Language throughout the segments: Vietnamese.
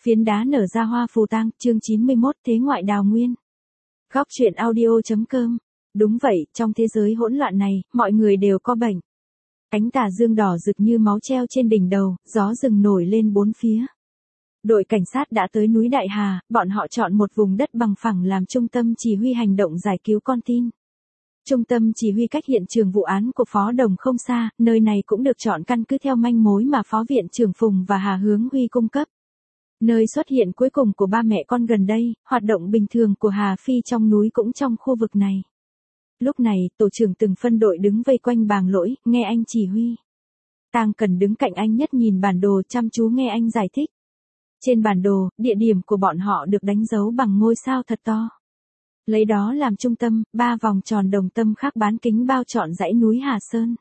Phiến đá nở ra hoa phù tang, chương 91, thế ngoại đào nguyên. Góc truyện audio.com. Đúng vậy, trong thế giới hỗn loạn này, mọi người đều có bệnh. Ánh tà dương đỏ rực như máu treo trên đỉnh đầu, gió rừng nổi lên bốn phía. Đội cảnh sát đã tới núi Đại Hà, bọn họ chọn một vùng đất bằng phẳng làm trung tâm chỉ huy hành động giải cứu con tin. Trung tâm chỉ huy cách hiện trường vụ án của Phó Đồng không xa, nơi này cũng được chọn căn cứ theo manh mối mà Phó Viện trưởng Phùng và Hà Hướng Huy cung cấp. Nơi xuất hiện cuối cùng của ba mẹ con gần đây, hoạt động bình thường của Hà Phi trong núi cũng trong khu vực này. Lúc này, tổ trưởng từng phân đội đứng vây quanh Bàng Lỗi, nghe anh chỉ huy. Tang Cần đứng cạnh anh nhất nhìn bản đồ chăm chú nghe anh giải thích. Trên bản đồ, địa điểm của bọn họ được đánh dấu bằng ngôi sao thật to. Lấy đó làm trung tâm, 3 vòng tròn đồng tâm khác bán kính bao trọn dãy núi Hà Sơn.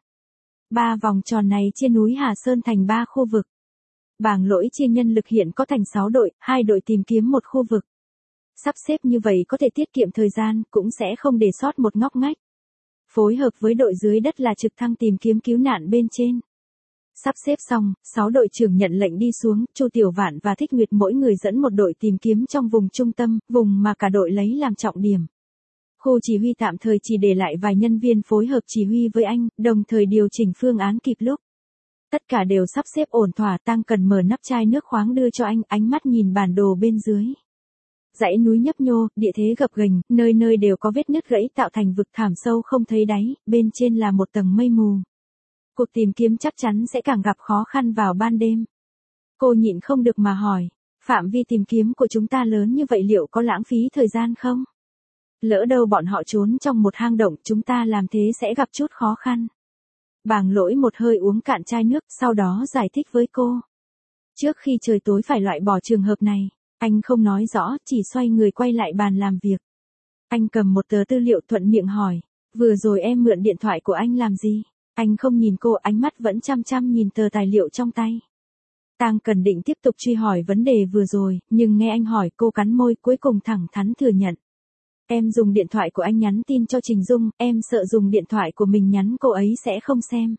3 vòng tròn này chia núi Hà Sơn thành 3 khu vực. Bàng Lỗi chia nhân lực hiện có thành 6 đội, 2 đội tìm kiếm một khu vực. Sắp xếp như vậy có thể tiết kiệm thời gian, cũng sẽ không để sót một ngóc ngách. Phối hợp với đội dưới đất là trực thăng tìm kiếm cứu nạn bên trên. Sắp xếp xong, 6 đội trưởng nhận lệnh đi xuống, Chu Tiểu Vạn và Thích Nguyệt mỗi người dẫn một đội tìm kiếm trong vùng trung tâm, vùng mà cả đội lấy làm trọng điểm. Khu chỉ huy tạm thời chỉ để lại vài nhân viên phối hợp chỉ huy với anh, đồng thời điều chỉnh phương án kịp lúc. Tất cả đều sắp xếp ổn thỏa. Tang Cần mở nắp chai nước khoáng đưa cho anh, ánh mắt nhìn bản đồ bên dưới. Dãy núi nhấp nhô, địa thế gập ghềnh, nơi nơi đều có vết nứt gãy tạo thành vực thẳm sâu không thấy đáy, bên trên là một tầng mây mù. Cuộc tìm kiếm chắc chắn sẽ càng gặp khó khăn vào ban đêm. Cô nhịn không được mà hỏi, phạm vi tìm kiếm của chúng ta lớn như vậy liệu có lãng phí thời gian không? Lỡ đâu bọn họ trốn trong một hang động, chúng ta làm thế sẽ gặp chút khó khăn. Bàng Lỗi một hơi uống cạn chai nước, sau đó giải thích với cô. Trước khi trời tối phải loại bỏ trường hợp này, anh không nói rõ, chỉ xoay người quay lại bàn làm việc. Anh cầm một tờ tư liệu thuận miệng hỏi, vừa rồi em mượn điện thoại của anh làm gì? Anh không nhìn cô, ánh mắt vẫn chăm chăm nhìn tờ tài liệu trong tay. Tang Cần định tiếp tục truy hỏi vấn đề vừa rồi, nhưng nghe anh hỏi cô cắn môi cuối cùng thẳng thắn thừa nhận. Em dùng điện thoại của anh nhắn tin cho Trình Dung, em sợ dùng điện thoại của mình nhắn cô ấy sẽ không xem.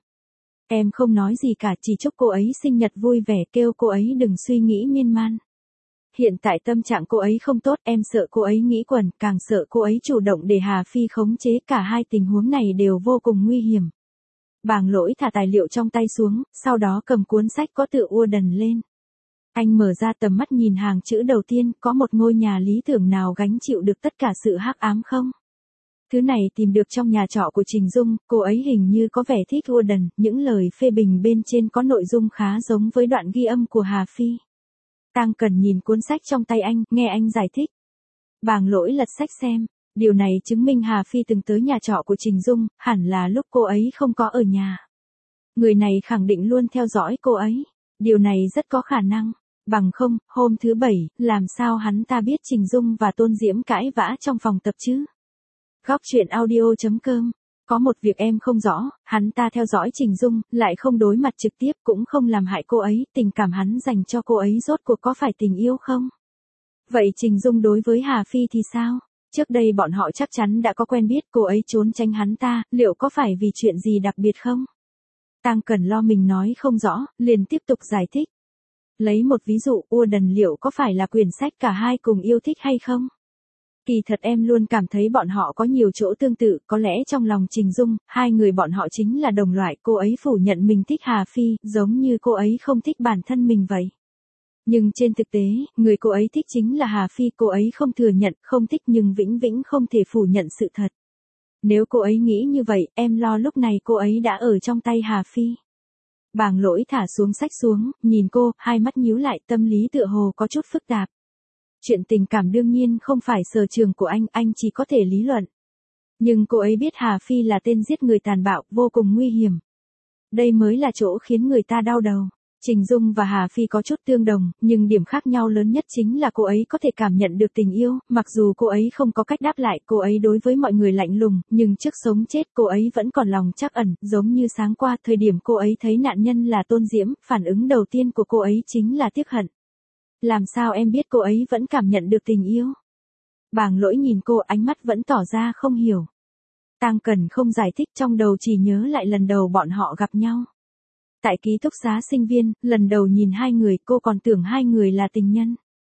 Em không nói gì cả, chỉ chúc cô ấy sinh nhật vui vẻ, kêu cô ấy đừng suy nghĩ miên man. Hiện tại tâm trạng cô ấy không tốt, em sợ cô ấy nghĩ quẩn, càng sợ cô ấy chủ động để Hà Phi khống chế, cả hai tình huống này đều vô cùng nguy hiểm. Bàng Lỗi thả tài liệu trong tay xuống, sau đó cầm cuốn sách có tựa Urdan lên. Anh mở ra tầm mắt nhìn hàng chữ đầu tiên, có một ngôi nhà lý tưởng nào gánh chịu được tất cả sự hắc ám không? Thứ này tìm được trong nhà trọ của Trình Dung, cô ấy hình như có vẻ thích Urdan, những lời phê bình bên trên có nội dung khá giống với đoạn ghi âm của Hà Phi. Tang Cần nhìn cuốn sách trong tay anh, nghe anh giải thích. Bàng Lỗi lật sách xem, điều này chứng minh Hà Phi từng tới nhà trọ của Trình Dung, hẳn là lúc cô ấy không có ở nhà. Người này khẳng định luôn theo dõi cô ấy, điều này rất có khả năng. Bằng không, hôm thứ Bảy, làm sao hắn ta biết Trình Dung và Tôn Diễm cãi vã trong phòng tập chứ? Góc truyện audio.com. Có một việc em không rõ, hắn ta theo dõi Trình Dung, lại không đối mặt trực tiếp, cũng không làm hại cô ấy, tình cảm hắn dành cho cô ấy rốt cuộc có phải tình yêu không? Vậy Trình Dung đối với Hà Phi thì sao? Trước đây bọn họ chắc chắn đã có quen biết, cô ấy trốn tránh hắn ta, liệu có phải vì chuyện gì đặc biệt không? Tang Cần lo mình nói không rõ, liền tiếp tục giải thích. Lấy một ví dụ, Urdan liệu có phải là quyển sách cả hai cùng yêu thích hay không? Kỳ thật em luôn cảm thấy bọn họ có nhiều chỗ tương tự, có lẽ trong lòng Trình Dung, hai người bọn họ chính là đồng loại, cô ấy phủ nhận mình thích Hà Phi, giống như cô ấy không thích bản thân mình vậy. Nhưng trên thực tế, người cô ấy thích chính là Hà Phi, cô ấy không thừa nhận, không thích nhưng vĩnh viễn không thể phủ nhận sự thật. Nếu cô ấy nghĩ như vậy, em lo lúc này cô ấy đã ở trong tay Hà Phi. Bàng Lỗi thả xuống sách xuống, nhìn cô, hai mắt nhíu lại, tâm lý tựa hồ có chút phức tạp. Chuyện tình cảm đương nhiên không phải sở trường của anh chỉ có thể lý luận. Nhưng cô ấy biết Hà Phi là tên giết người tàn bạo, vô cùng nguy hiểm. Đây mới là chỗ khiến người ta đau đầu. Trình Dung và Hà Phi có chút tương đồng, nhưng điểm khác nhau lớn nhất chính là cô ấy có thể cảm nhận được tình yêu, mặc dù cô ấy không có cách đáp lại, cô ấy đối với mọi người lạnh lùng, nhưng trước sống chết cô ấy vẫn còn lòng trắc ẩn, giống như sáng qua, thời điểm cô ấy thấy nạn nhân là Tôn Diễm, phản ứng đầu tiên của cô ấy chính là tiếc hận. Làm sao em biết cô ấy vẫn cảm nhận được tình yêu? Bàng Lỗi nhìn cô, ánh mắt vẫn tỏ ra không hiểu. Tang Cần không giải thích, trong đầu chỉ nhớ lại lần đầu bọn họ gặp nhau. Tại ký túc xá sinh viên, lần đầu nhìn hai người, cô còn tưởng hai người là tình nhân.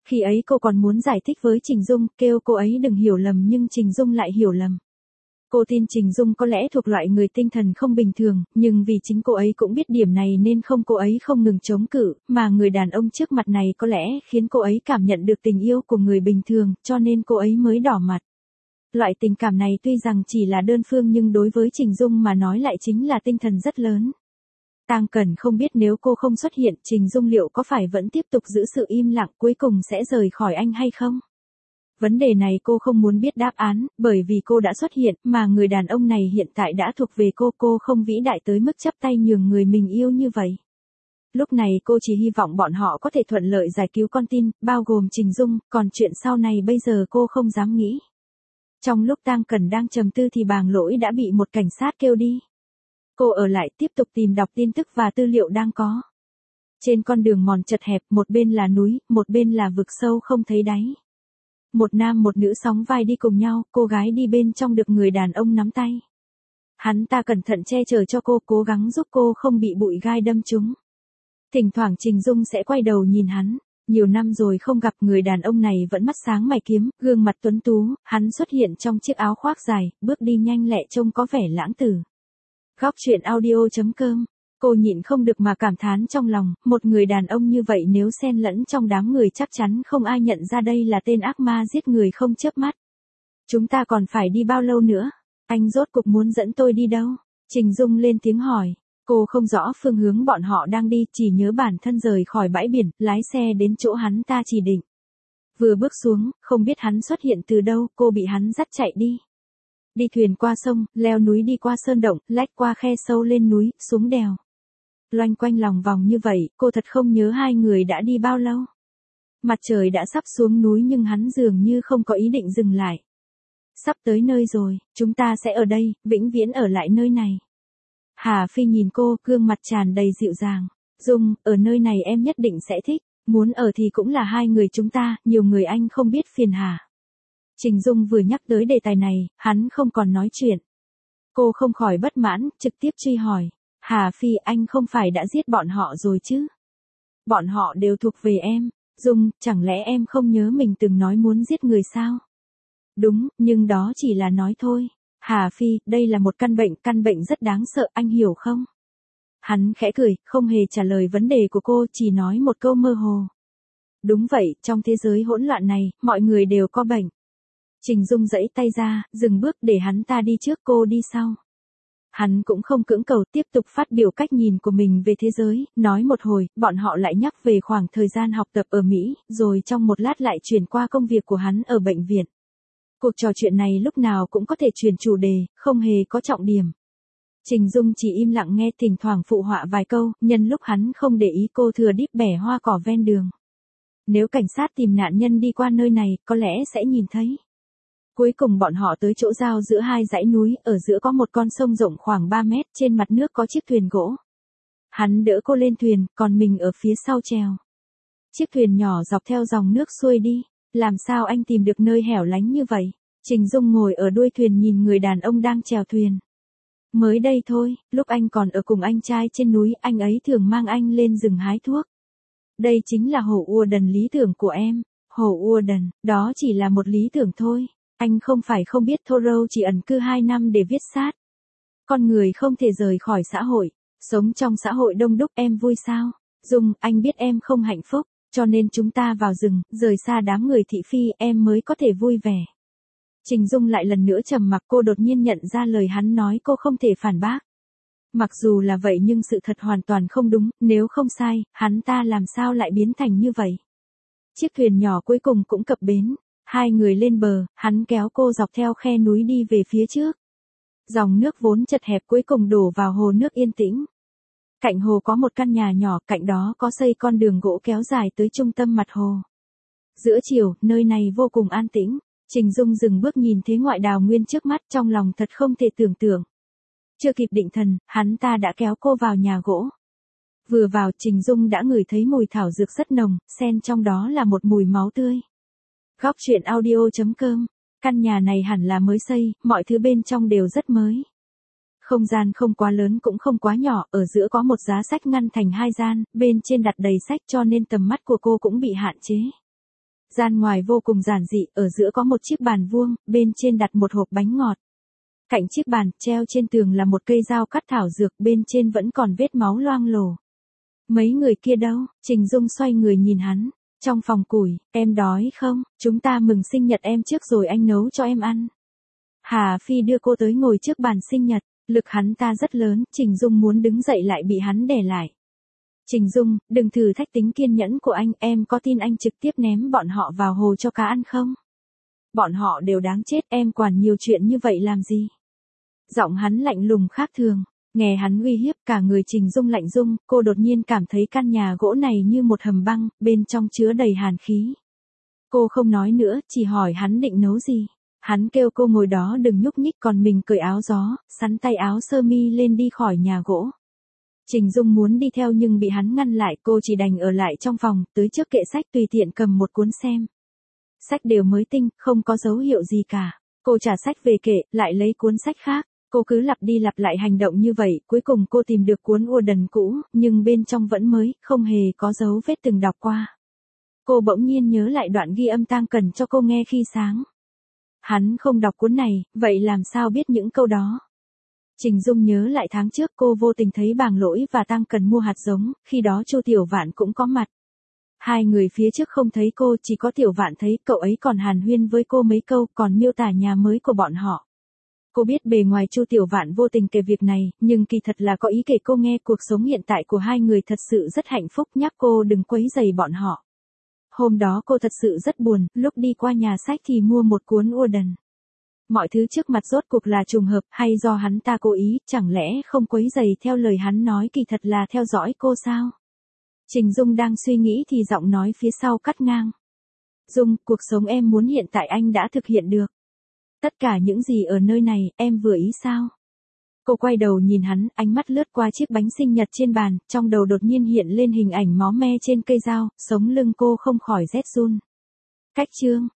Khi ấy cô còn muốn giải thích với Trình Dung, kêu cô ấy đừng hiểu lầm nhưng Trình Dung lại hiểu lầm. Cô tin Trình Dung có lẽ thuộc loại người tinh thần không bình thường, nhưng vì chính cô ấy cũng biết điểm này nên cô ấy không ngừng chống cự, mà người đàn ông trước mặt này có lẽ khiến cô ấy cảm nhận được tình yêu của người bình thường, cho nên cô ấy mới đỏ mặt. Loại tình cảm này tuy rằng chỉ là đơn phương nhưng đối với Trình Dung mà nói lại chính là tinh thần rất lớn. Tang Cẩn không biết nếu cô không xuất hiện, Trình Dung liệu có phải vẫn tiếp tục giữ sự im lặng cuối cùng sẽ rời khỏi anh hay không? Vấn đề này cô không muốn biết đáp án, bởi vì cô đã xuất hiện, mà người đàn ông này hiện tại đã thuộc về cô không vĩ đại tới mức chấp tay nhường người mình yêu như vậy. Lúc này cô chỉ hy vọng bọn họ có thể thuận lợi giải cứu con tin, bao gồm Trình Dung, còn chuyện sau này bây giờ cô không dám nghĩ. Trong lúc Tang Cẩn đang trầm tư thì Bàng Lỗi đã bị một cảnh sát kêu đi. Cô ở lại tiếp tục tìm đọc tin tức và tư liệu đang có. Trên con đường mòn chật hẹp, một bên là núi, một bên là vực sâu không thấy đáy. Một nam một nữ sóng vai đi cùng nhau, cô gái đi bên trong được người đàn ông nắm tay. Hắn ta cẩn thận che chở cho cô, cố gắng giúp cô không bị bụi gai đâm trúng. Thỉnh thoảng Trình Dung sẽ quay đầu nhìn hắn. Nhiều năm rồi không gặp, người đàn ông này vẫn mắt sáng mày kiếm, gương mặt tuấn tú, hắn xuất hiện trong chiếc áo khoác dài, bước đi nhanh lẹ trông có vẻ lãng tử. Góc truyện audio.com. Cô nhịn không được mà cảm thán trong lòng, một người đàn ông như vậy nếu xen lẫn trong đám người chắc chắn không ai nhận ra đây là tên ác ma giết người không chớp mắt. Chúng ta còn phải đi bao lâu nữa? Anh rốt cục muốn dẫn tôi đi đâu? Trình Dung lên tiếng hỏi. Cô không rõ phương hướng bọn họ đang đi, chỉ nhớ bản thân rời khỏi bãi biển, lái xe đến chỗ hắn ta chỉ định. Vừa bước xuống, không biết hắn xuất hiện từ đâu, cô bị hắn dắt chạy đi. Đi thuyền qua sông, leo núi đi qua sơn động, lách qua khe sâu lên núi, xuống đèo. Loanh quanh lòng vòng như vậy, cô thật không nhớ hai người đã đi bao lâu. Mặt trời đã sắp xuống núi nhưng hắn dường như không có ý định dừng lại. Sắp tới nơi rồi, chúng ta sẽ ở đây, vĩnh viễn ở lại nơi này. Hà Phi nhìn cô, gương mặt tràn đầy dịu dàng. Dung, ở nơi này em nhất định sẽ thích, muốn ở thì cũng là hai người chúng ta, nhiều người anh không biết phiền hà. Trình Dung vừa nhắc tới đề tài này, hắn không còn nói chuyện. Cô không khỏi bất mãn, trực tiếp truy hỏi. Hà Phi, anh không phải đã giết bọn họ rồi chứ? Bọn họ đều thuộc về em. Dung, chẳng lẽ em không nhớ mình từng nói muốn giết người sao? Đúng, nhưng đó chỉ là nói thôi. Hà Phi, đây là một căn bệnh rất đáng sợ, anh hiểu không? Hắn khẽ cười, không hề trả lời vấn đề của cô, chỉ nói một câu mơ hồ. Đúng vậy, trong thế giới hỗn loạn này, mọi người đều có bệnh. Trình Dung giãy tay ra, dừng bước để hắn ta đi trước, cô đi sau. Hắn cũng không cưỡng cầu, tiếp tục phát biểu cách nhìn của mình về thế giới, nói một hồi, bọn họ lại nhắc về khoảng thời gian học tập ở Mỹ, rồi trong một lát lại chuyển qua công việc của hắn ở bệnh viện. Cuộc trò chuyện này lúc nào cũng có thể chuyển chủ đề, không hề có trọng điểm. Trình Dung chỉ im lặng nghe, thỉnh thoảng phụ họa vài câu, nhân lúc hắn không để ý cô thừa đíp bẻ hoa cỏ ven đường. Nếu cảnh sát tìm nạn nhân đi qua nơi này, có lẽ sẽ nhìn thấy. Cuối cùng bọn họ tới chỗ giao giữa hai dãy núi, ở giữa có một con sông rộng khoảng 3 mét, trên mặt nước có chiếc thuyền gỗ. Hắn đỡ cô lên thuyền, còn mình ở phía sau chèo. Chiếc thuyền nhỏ dọc theo dòng nước xuôi đi. Làm sao anh tìm được nơi hẻo lánh như vậy? Trình Dung ngồi ở đuôi thuyền nhìn người đàn ông đang chèo thuyền. Mới đây thôi, lúc anh còn ở cùng anh trai trên núi, anh ấy thường mang anh lên rừng hái thuốc. Đây chính là Hồ Ua Đần lý tưởng của em. Hồ Ua Đần, đó chỉ là một lý tưởng thôi. Anh không phải không biết Thoreau chỉ ẩn cư 2 năm để viết sát. Con người không thể rời khỏi xã hội. Sống trong xã hội đông đúc, em vui sao? Dung, anh biết em không hạnh phúc. Cho nên chúng ta vào rừng, rời xa đám người thị phi, em mới có thể vui vẻ. Trình Dung lại lần nữa trầm mặc, cô đột nhiên nhận ra lời hắn nói, cô không thể phản bác. Mặc dù là vậy nhưng sự thật hoàn toàn không đúng, nếu không sai, hắn ta làm sao lại biến thành như vậy. Chiếc thuyền nhỏ cuối cùng cũng cập bến, hai người lên bờ, hắn kéo cô dọc theo khe núi đi về phía trước. Dòng nước vốn chật hẹp cuối cùng đổ vào hồ nước yên tĩnh. Cạnh hồ có một căn nhà nhỏ, cạnh đó có xây con đường gỗ kéo dài tới trung tâm mặt hồ. Giữa chiều, nơi này vô cùng an tĩnh. Trình Dung dừng bước nhìn thế ngoại đào nguyên trước mắt, trong lòng thật không thể tưởng tượng. Chưa kịp định thần, hắn ta đã kéo cô vào nhà gỗ. Vừa vào, Trình Dung đã ngửi thấy mùi thảo dược rất nồng, xen trong đó là một mùi máu tươi. Góc truyện audio.com. Căn nhà này hẳn là mới xây, mọi thứ bên trong đều rất mới. Không gian không quá lớn cũng không quá nhỏ, ở giữa có một giá sách ngăn thành 2 gian, bên trên đặt đầy sách cho nên tầm mắt của cô cũng bị hạn chế. Gian ngoài vô cùng giản dị, ở giữa có một chiếc bàn vuông, bên trên đặt một hộp bánh ngọt. Cạnh chiếc bàn, treo trên tường là một cây dao cắt thảo dược, bên trên vẫn còn vết máu loang lổ. Mấy người kia đâu? Trình Dung xoay người nhìn hắn. Trong phòng củi, em đói không? Chúng ta mừng sinh nhật em trước rồi anh nấu cho em ăn. Hà Phi đưa cô tới ngồi trước bàn sinh nhật, lực hắn ta rất lớn, Trình Dung muốn đứng dậy lại bị hắn đè lại. Trình Dung, đừng thử thách tính kiên nhẫn của anh, em có tin anh trực tiếp ném bọn họ vào hồ cho cá ăn không? Bọn họ đều đáng chết, em quản nhiều chuyện như vậy làm gì? Giọng hắn lạnh lùng khác thường, nghe hắn uy hiếp cả người Trình Dung lạnh rung, cô đột nhiên cảm thấy căn nhà gỗ này như một hầm băng, bên trong chứa đầy hàn khí. Cô không nói nữa, chỉ hỏi hắn định nấu gì. Hắn kêu cô ngồi đó đừng nhúc nhích, còn mình cởi áo gió, sắn tay áo sơ mi lên đi khỏi nhà gỗ. Trình Dung muốn đi theo nhưng bị hắn ngăn lại, cô chỉ đành ở lại trong phòng, tới trước kệ sách tùy tiện cầm một cuốn xem. Sách đều mới tinh, không có dấu hiệu gì cả. Cô trả sách về kệ, lại lấy cuốn sách khác. Cô cứ lặp đi lặp lại hành động như vậy, cuối cùng cô tìm được cuốn Urdan cũ, nhưng bên trong vẫn mới, không hề có dấu vết từng đọc qua. Cô bỗng nhiên nhớ lại đoạn ghi âm Tang Cần cho cô nghe khi sáng. Hắn không đọc cuốn này, vậy làm sao biết những câu đó? Trình Dung nhớ lại tháng trước cô vô tình thấy Bàng Lỗi và Tang Cần mua hạt giống, khi đó Chu Tiểu Vạn cũng có mặt. Hai người phía trước không thấy cô, chỉ có Tiểu Vạn thấy, cậu ấy còn hàn huyên với cô mấy câu, còn miêu tả nhà mới của bọn họ. Cô biết bề ngoài Chu Tiểu Vạn vô tình kể việc này, nhưng kỳ thật là có ý kể cô nghe cuộc sống hiện tại của hai người thật sự rất hạnh phúc, nhắc cô đừng quấy rầy bọn họ. Hôm đó cô thật sự rất buồn, lúc đi qua nhà sách thì mua một cuốn Urdan. Mọi thứ trước mặt rốt cuộc là trùng hợp hay do hắn ta cố ý, chẳng lẽ không quấy rầy theo lời hắn nói kỳ thật là theo dõi cô sao? Trình Dung đang suy nghĩ thì giọng nói phía sau cắt ngang. Dung, cuộc sống em muốn hiện tại anh đã thực hiện được. Tất cả những gì ở nơi này, em vừa ý sao? Cô quay đầu nhìn hắn, ánh mắt lướt qua chiếc bánh sinh nhật trên bàn, trong đầu đột nhiên hiện lên hình ảnh máu me trên cây dao, sống lưng cô không khỏi rét run. Cách chương